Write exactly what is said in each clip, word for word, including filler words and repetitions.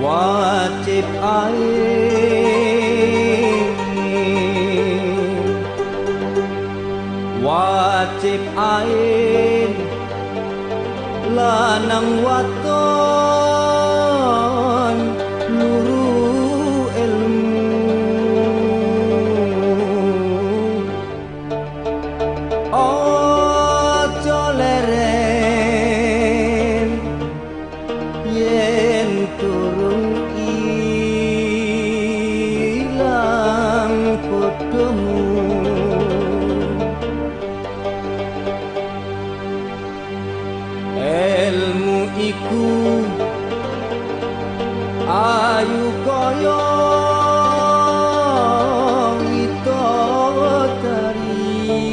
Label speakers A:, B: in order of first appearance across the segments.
A: wajib ain wajib ain lanang waton luru ilmu ojo leren yen turun ilang podomu ilmu iku ayu kaya widodari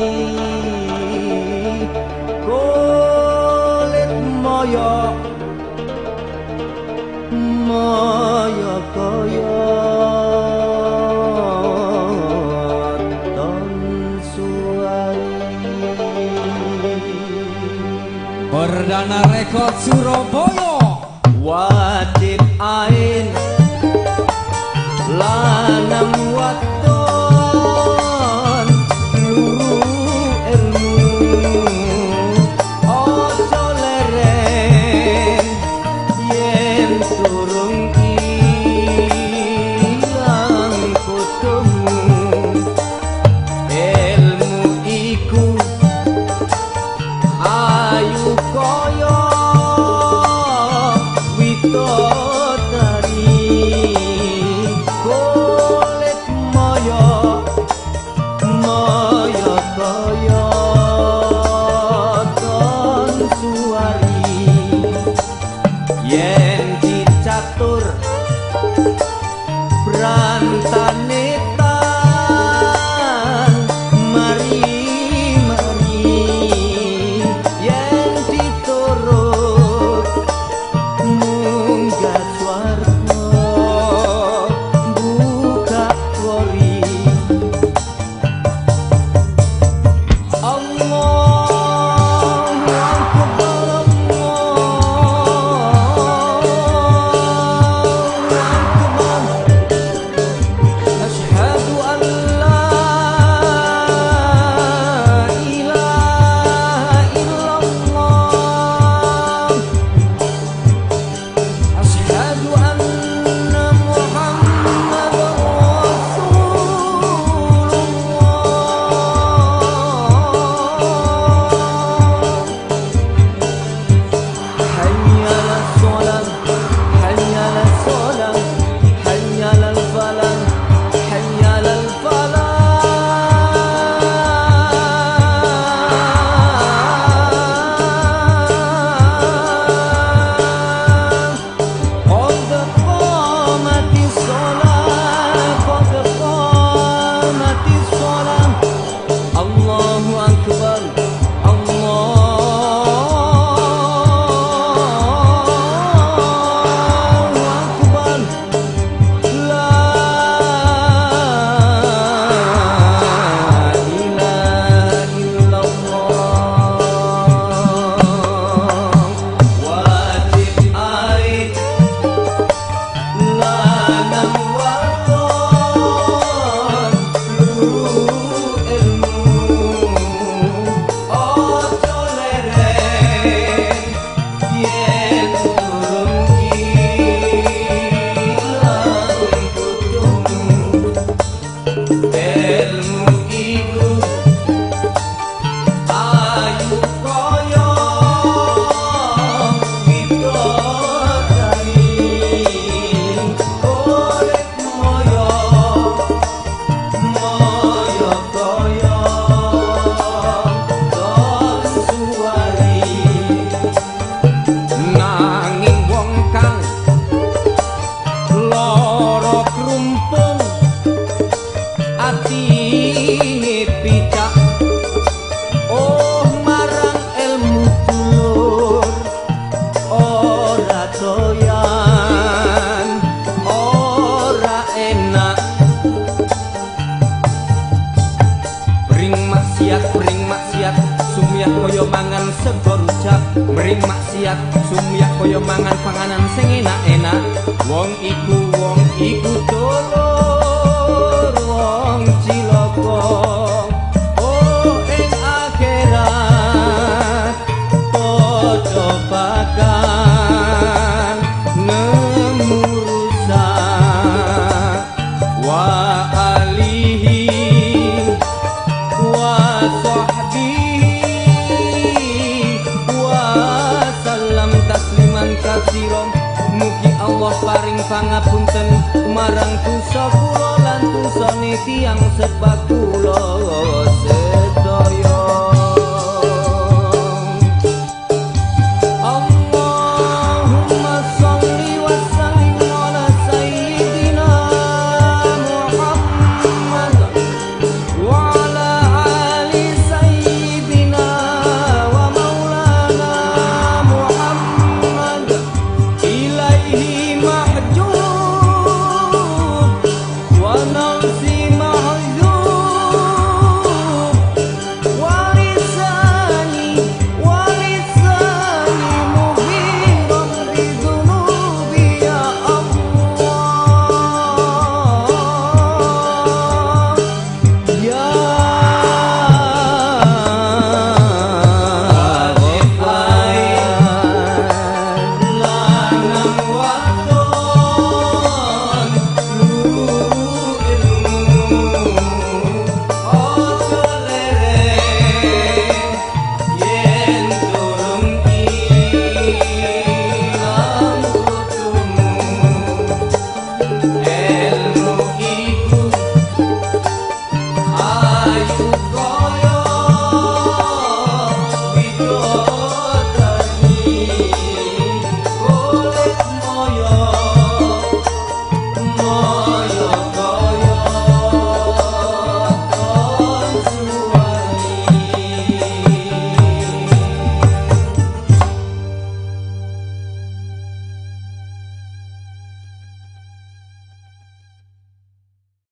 A: kulit maya maya kaya ton suwari.
B: Perdana Rekod Surabaya
A: wajib ain lanang waton luru ilmu ojo leren yen turung ilang podomu ilmu iku ayu kaya widodari kulit maya maya kaya ton suwari yen dicatur brantane tan mari mari yen diturut munggah swarga buka wori Allahu Akbar Allahu Akbar asyhadu an la ilaha illallah asyhadu anna Muhammadar Rasulullah hayya ala sholat hayya ala sholat hayya ala falah hayya ala falah qad qamatis sholat qad qamatis sholat Allahu akbar Allahu akbar la ilaha illallah wajib ain lanang waton luru ilmu ojo leren yen turun ilang podomu ilmu iku ayu kaya widodari kulit maya maya kaya ton suwari nanging wong kang lara krumpung atine picak oh marang ilmu dulur ora doyan ora enak bring maksiat bring maksiat sumiyah kaya mangan sego rujak mring maksiat sumiyah supaya mangan panganan sing enak-enak. Wong iku wong iku dolor, wong cilaka. Oh ing akhirat padha bakal nemu rusak. Wa alihi wa sahbihi wa salam tasliman katsiran. Mugi Allah paring pangapunten marang dosa kula lan dosane tiyang sepaku.